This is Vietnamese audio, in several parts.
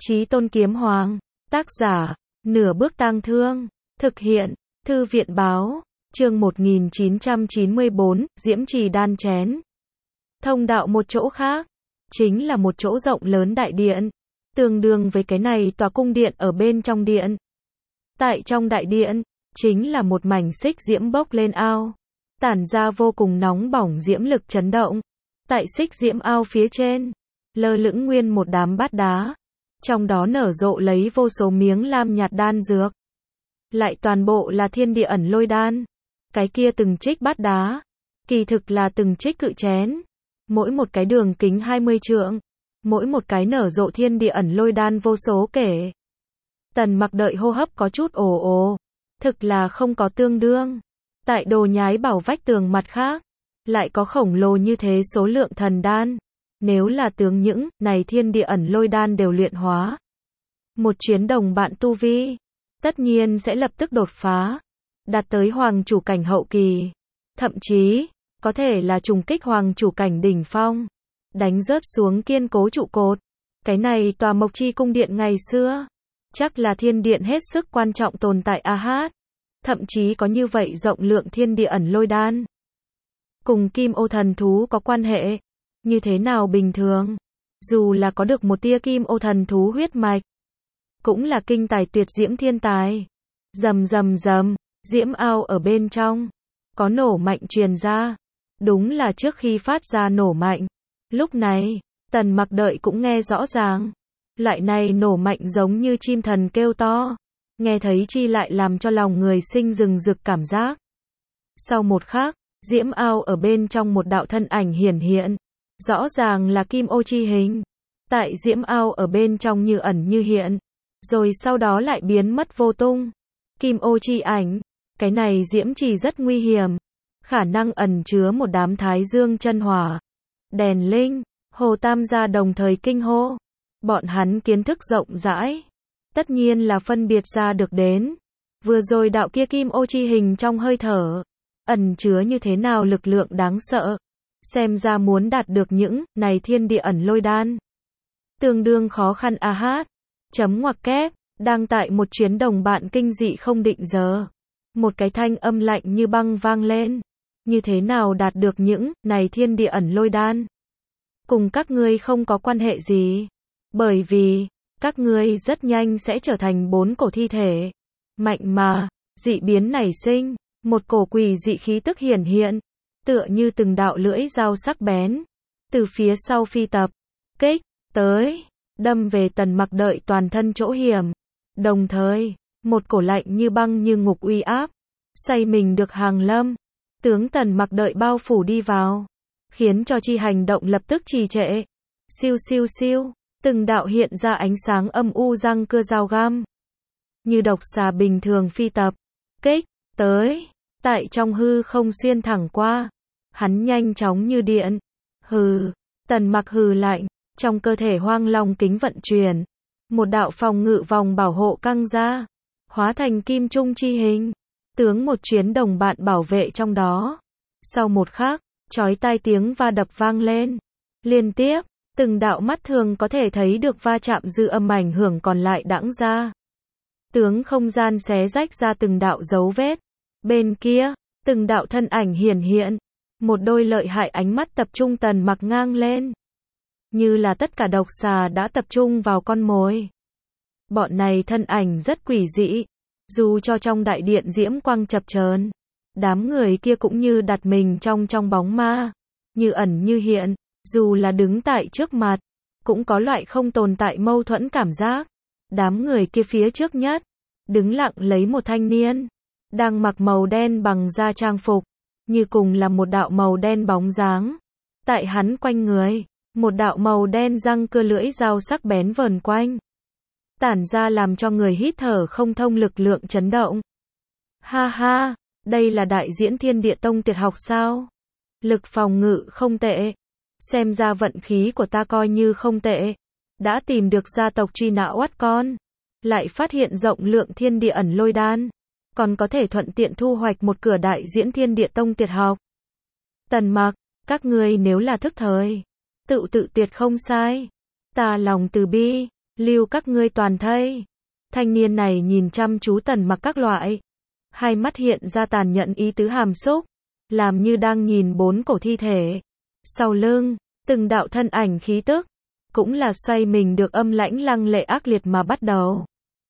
Chí Tôn Kiếm Hoàng. Tác giả, Nửa Bước Tang Thương. Thực hiện, Thư viện Báo. Chương 1994, Diễm Trì Đan Chén. Thông đạo một chỗ khác, chính là một chỗ rộng lớn đại điện, tương đương với cái này tòa cung điện ở bên trong điện. Tại trong đại điện, chính là một mảnh xích diễm bốc lên ao, tản ra vô cùng nóng bỏng diễm lực chấn động. Tại xích diễm ao phía trên, lơ lửng nguyên một đám bát đá, trong đó nở rộ lấy vô số miếng lam nhạt đan dược. Lại toàn bộ là thiên địa ẩn lôi đan. Cái kia từng trích bát đá, kỳ thực là từng trích cự chén, mỗi một cái đường kính 20 trượng, mỗi một cái nở rộ thiên địa ẩn lôi đan vô số kể. Tần Mặc đợi hô hấp có chút ồ ồ, thực là không có tương đương. Tại đồ nhái bảo vách tường mặt khác, lại có khổng lồ như thế số lượng thần đan. Nếu là tướng những này thiên địa ẩn lôi đan đều luyện hóa, một chuyến đồng bạn tu vi, tất nhiên sẽ lập tức đột phá, đạt tới hoàng chủ cảnh hậu kỳ, thậm chí có thể là trùng kích hoàng chủ cảnh đỉnh phong, đánh rớt xuống kiên cố trụ cột. Cái này tòa Mộc Chi cung điện ngày xưa, chắc là thiên điện hết sức quan trọng tồn tại a hát, thậm chí có như vậy rộng lượng thiên địa ẩn lôi đan. Cùng Kim Ô thần thú có quan hệ, như thế nào bình thường, dù là có được một tia Kim Ô thần thú huyết mạch, cũng là kinh tài tuyệt diễm thiên tài. Rầm rầm rầm, diễm ao ở bên trong, có nổ mạnh truyền ra, đúng là trước khi phát ra nổ mạnh. Lúc này, Tần Mặc đợi cũng nghe rõ ràng, loại này nổ mạnh giống như chim thần kêu to, nghe thấy chi lại làm cho lòng người sinh rừng rực cảm giác. Sau một khắc, diễm ao ở bên trong một đạo thân ảnh hiển hiện, rõ ràng là Kim Ô chi hình, tại diễm ao ở bên trong như ẩn như hiện, rồi sau đó lại biến mất vô tung. Kim Ô chi ảnh, cái này diễm trì rất nguy hiểm, khả năng ẩn chứa một đám thái dương chân hỏa, đèn linh, Hồ Tam gia đồng thời kinh hô. Bọn hắn kiến thức rộng rãi, tất nhiên là phân biệt ra được đến, vừa rồi đạo kia Kim Ô chi hình trong hơi thở, ẩn chứa như thế nào lực lượng đáng sợ. Xem ra muốn đạt được những này thiên địa ẩn lôi đan, tương đương khó khăn a hát. Chấm ngoặc kép, đang tại một chuyến đồng bạn kinh dị không định giờ. Một cái thanh âm lạnh như băng vang lên. Như thế nào đạt được những này thiên địa ẩn lôi đan? Cùng các ngươi không có quan hệ gì. Bởi vì, các ngươi rất nhanh sẽ trở thành 4 cổ thi thể. Mạnh mà, dị biến nảy sinh, một cổ quỷ dị khí tức hiển hiện, tựa như từng đạo lưỡi dao sắc bén, từ phía sau phi tập, kích, tới, đâm về Tần Mặc đợi toàn thân chỗ hiểm. Đồng thời, một cổ lạnh như băng như ngục uy áp, xoay mình được hàng lâm, tướng Tần Mặc đợi bao phủ đi vào, khiến cho chi hành động lập tức trì trệ. Siêu siêu siêu, từng đạo hiện ra ánh sáng âm u răng cưa dao găm, như độc xà bình thường phi tập, kích, tới, tại trong hư không xuyên thẳng qua. Hắn nhanh chóng như điện. Hừ, Tần Mặc hừ lạnh, trong cơ thể Hoang Long kính vận chuyển, một đạo phòng ngự vòng bảo hộ căng ra, hóa thành kim trung chi hình, tướng một chuyến đồng bạn bảo vệ trong đó. Sau một khắc, chói tai tiếng va đập vang lên, liên tiếp, từng đạo mắt thường có thể thấy được va chạm dư âm ảnh hưởng còn lại đãng ra. Tướng không gian xé rách ra từng đạo dấu vết. Bên kia, từng đạo thân ảnh hiển hiện, một đôi lợi hại ánh mắt tập trung Tần Mặc ngang lên, như là tất cả độc xà đã tập trung vào con mồi. Bọn này thân ảnh rất quỷ dị, dù cho trong đại điện diễm quang chập chờn, đám người kia cũng như đặt mình trong bóng ma, như ẩn như hiện, dù là đứng tại trước mặt, cũng có loại không tồn tại mâu thuẫn cảm giác. Đám người kia phía trước nhất, đứng lặng lấy một thanh niên, đang mặc màu đen bằng da trang phục, như cùng là một đạo màu đen bóng dáng. Tại hắn quanh người, một đạo màu đen răng cưa lưỡi dao sắc bén vờn quanh, tản ra làm cho người hít thở không thông lực lượng chấn động. Ha ha, đây là đại diễn Thiên Địa Tông tuyệt học sao? Lực phòng ngự không tệ, xem ra vận khí của ta coi như không tệ. Đã tìm được gia tộc truy nã oát con, lại phát hiện rộng lượng thiên địa ẩn lôi đan, còn có thể thuận tiện thu hoạch một cửa đại diễn Thiên Địa Tông tuyệt học. Tần Mặc, các ngươi nếu là thức thời, tự tuyệt không sai. Ta lòng từ bi, lưu các ngươi toàn thây. Thanh niên này nhìn chăm chú Tần Mặc các loại, hai mắt hiện ra tàn nhẫn ý tứ hàm xúc, làm như đang nhìn bốn cổ thi thể. Sau lưng, từng đạo thân ảnh khí tức, cũng là xoay mình được âm lãnh lăng lệ ác liệt mà bắt đầu.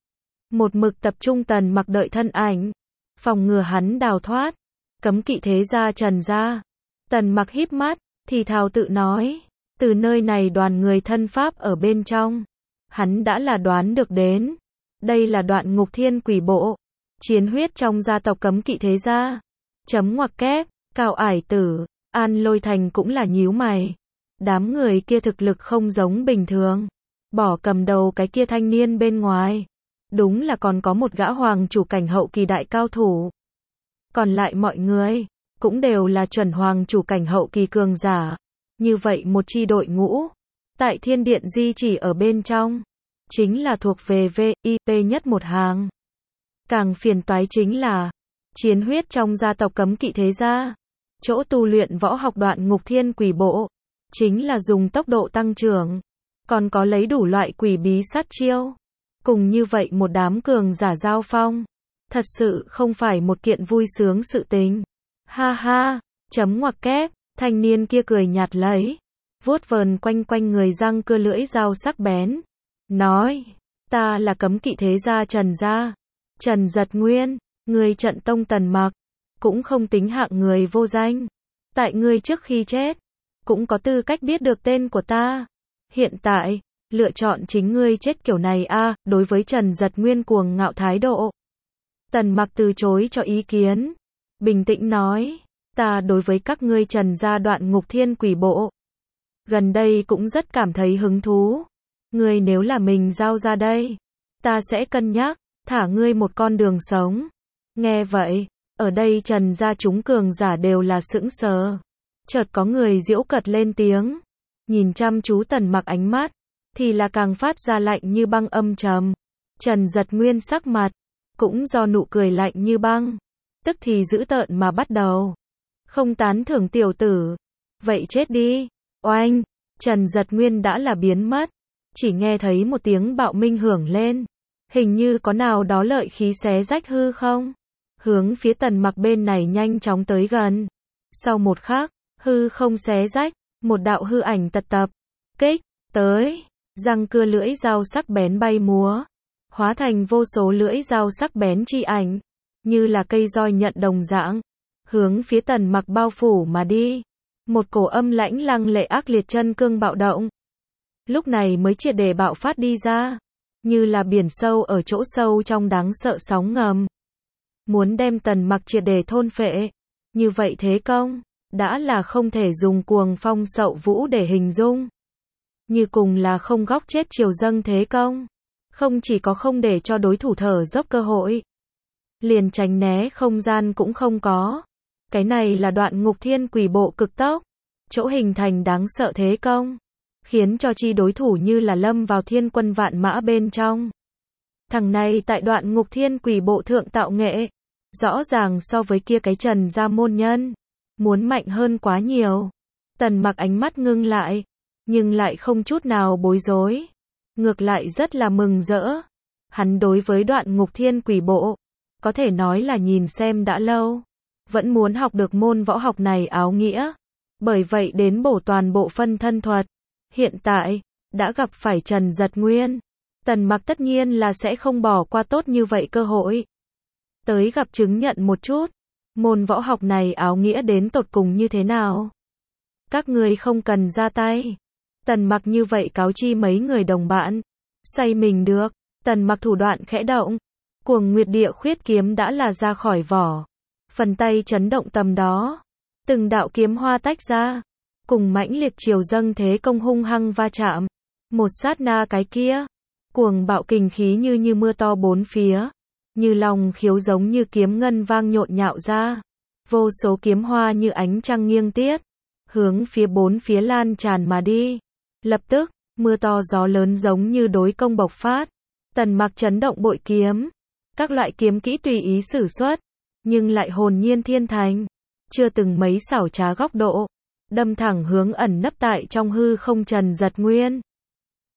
Một mực tập trung Tần Mặc đợi thân ảnh, phòng ngừa hắn đào thoát, cấm kỵ thế gia Trần gia. Tần Mặc híp mắt, thì thào tự nói, từ nơi này đoàn người thân pháp ở bên trong, hắn đã là đoán được đến. Đây là Đoạn Ngục Thiên Quỷ Bộ, chiến huyết trong gia tộc cấm kỵ thế gia. Chấm ngoặc kép, Cao Ải Tử, An Lôi Thành cũng là nhíu mày. Đám người kia thực lực không giống bình thường. Bỏ cầm đầu cái kia thanh niên bên ngoài, đúng là còn có một gã hoàng chủ cảnh hậu kỳ đại cao thủ. Còn lại mọi người, cũng đều là chuẩn hoàng chủ cảnh hậu kỳ cường giả. Như vậy một chi đội ngũ, tại thiên điện di chỉ ở bên trong, chính là thuộc về VIP nhất một hàng. Càng phiền toái chính là, chiến huyết trong gia tộc cấm kỵ thế gia, chỗ tu luyện võ học Đoạn Ngục Thiên Quỷ Bộ, chính là dùng tốc độ tăng trưởng, còn có lấy đủ loại quỷ bí sát chiêu. Cùng như vậy một đám cường giả giao phong, thật sự không phải một kiện vui sướng sự tình. Ha ha, chấm ngoặc kép, thanh niên kia cười nhạt lấy, vuốt vờn quanh quanh người răng cưa lưỡi dao sắc bén, nói, ta là cấm kỵ thế gia Trần gia, Trần Giật Nguyên, người trận tông Tần Mặc, cũng không tính hạng người vô danh. Tại ngươi trước khi chết, cũng có tư cách biết được tên của ta. Hiện tại, lựa chọn chính ngươi chết kiểu này a. Đối với Trần Giật Nguyên cuồng ngạo thái độ, Tần Mặc từ chối cho ý kiến, bình tĩnh nói, ta đối với các ngươi Trần gia Đoạn Ngục Thiên Quỷ Bộ, gần đây cũng rất cảm thấy hứng thú. Ngươi nếu là mình giao ra đây, ta sẽ cân nhắc, thả ngươi một con đường sống. Nghe vậy, ở đây Trần gia chúng cường giả đều là sững sờ. Chợt có người giễu cợt lên tiếng, nhìn chăm chú Tần Mặc ánh mắt, thì là càng phát ra lạnh như băng âm trầm. Trần Giật Nguyên sắc mặt, cũng do nụ cười lạnh như băng, tức thì dữ tợn mà bắt đầu. Không tán thưởng tiểu tử, vậy chết đi. Oanh, Trần Giật Nguyên đã là biến mất, chỉ nghe thấy một tiếng bạo minh hưởng lên, hình như có nào đó lợi khí xé rách hư không, hướng phía Tần Mặc bên này nhanh chóng tới gần. Sau một khắc, hư không xé rách, một đạo hư ảnh tật tập, kích, tới, răng cưa lưỡi dao sắc bén bay múa, hóa thành vô số lưỡi dao sắc bén chi ảnh, như là cây roi nhận đồng dạng, hướng phía Tần Mặc bao phủ mà đi. Một cổ âm lãnh lăng lệ ác liệt chân cương bạo động, lúc này mới triệt để bạo phát đi ra, như là biển sâu ở chỗ sâu trong đáng sợ sóng ngầm. Muốn đem Tần Mặc triệt để thôn phệ, như vậy thế công, đã là không thể dùng cuồng phong sậu vũ để hình dung. Như cùng là không góc chết chiều dâng thế công, không chỉ có không để cho đối thủ thở dốc cơ hội, liền tránh né không gian cũng không có. Cái này là Đoạn Ngục Thiên Quỷ Bộ cực tốc, chỗ hình thành đáng sợ thế công, khiến cho chi đối thủ như là lâm vào thiên quân vạn mã bên trong. Thằng này tại Đoạn Ngục Thiên Quỷ Bộ thượng tạo nghệ, rõ ràng so với kia cái Trần gia môn nhân, muốn mạnh hơn quá nhiều. Tần Mặc ánh mắt ngưng lại, nhưng lại không chút nào bối rối, ngược lại rất là mừng rỡ. Hắn đối với Đoạn Ngục Thiên Quỷ Bộ, có thể nói là nhìn xem đã lâu, vẫn muốn học được môn võ học này áo nghĩa, bởi vậy đến bổ toàn bộ phân thân thuật. Hiện tại, đã gặp phải Trần Giật Nguyên, Tần Mặc tất nhiên là sẽ không bỏ qua tốt như vậy cơ hội. Tới gặp chứng nhận một chút, môn võ học này áo nghĩa đến tột cùng như thế nào. Các người không cần ra tay. Tần Mặc như vậy cáo chi mấy người đồng bạn. Say mình được, Tần Mặc thủ đoạn khẽ động, Cuồng Nguyệt Địa Khuyết kiếm đã là ra khỏi vỏ. Phần tay chấn động tầm đó, từng đạo kiếm hoa tách ra, cùng mãnh liệt chiều dâng thế công hung hăng va chạm. Một sát na cái kia, cuồng bạo kình khí như mưa to bốn phía, như lòng khiếu giống như kiếm ngân vang nhộn nhạo ra. Vô số kiếm hoa như ánh trăng nghiêng tiết, hướng phía bốn phía lan tràn mà đi. Lập tức, mưa to gió lớn giống như đối công bộc phát. Tần Mặc chấn động bội kiếm, các loại kiếm kỹ tùy ý sử xuất, nhưng lại hồn nhiên thiên thành, chưa từng mấy xảo trá góc độ, đâm thẳng hướng ẩn nấp tại trong hư không Trần Giật Nguyên.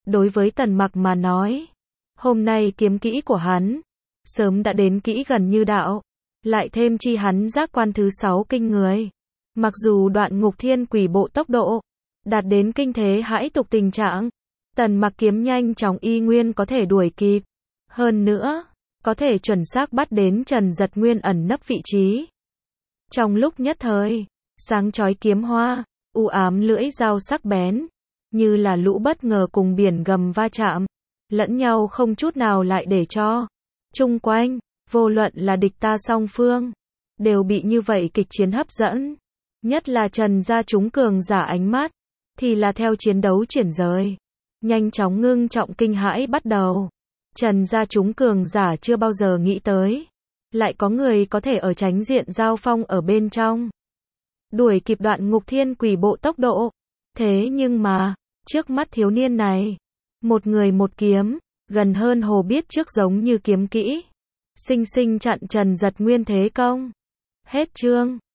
Đối với Tần Mặc mà nói, hôm nay kiếm kỹ của hắn sớm đã đến kỹ gần như đạo, lại thêm chi hắn giác quan thứ 6 kinh người. Mặc dù Đoạn Ngục Thiên Quỷ Bộ tốc độ đạt đến kinh thế hãi tục tình trạng, Tần Mặc kiếm nhanh chóng y nguyên có thể đuổi kịp. Hơn nữa, có thể chuẩn xác bắt đến Trần Giật Nguyên ẩn nấp vị trí. Trong lúc nhất thời, sáng chói kiếm hoa, u ám lưỡi dao sắc bén, như là lũ bất ngờ cùng biển gầm va chạm, lẫn nhau không chút nào lại để cho. Chung quanh, vô luận là địch ta song phương, đều bị như vậy kịch chiến hấp dẫn. Nhất là Trần gia chúng cường giả ánh mắt, thì là theo chiến đấu chuyển rời. Nhanh chóng ngưng trọng kinh hãi bắt đầu. Trần gia chúng cường giả chưa bao giờ nghĩ tới. Lại có người có thể ở tránh diện giao phong ở bên trong. Đuổi kịp Đoạn Ngục Thiên Quỷ Bộ tốc độ. Thế nhưng mà, trước mắt thiếu niên này, một người một kiếm, gần hơn hồ biết trước giống như kiếm kỹ. Sinh sinh chặn Trần Giật Nguyên thế công. Hết chương.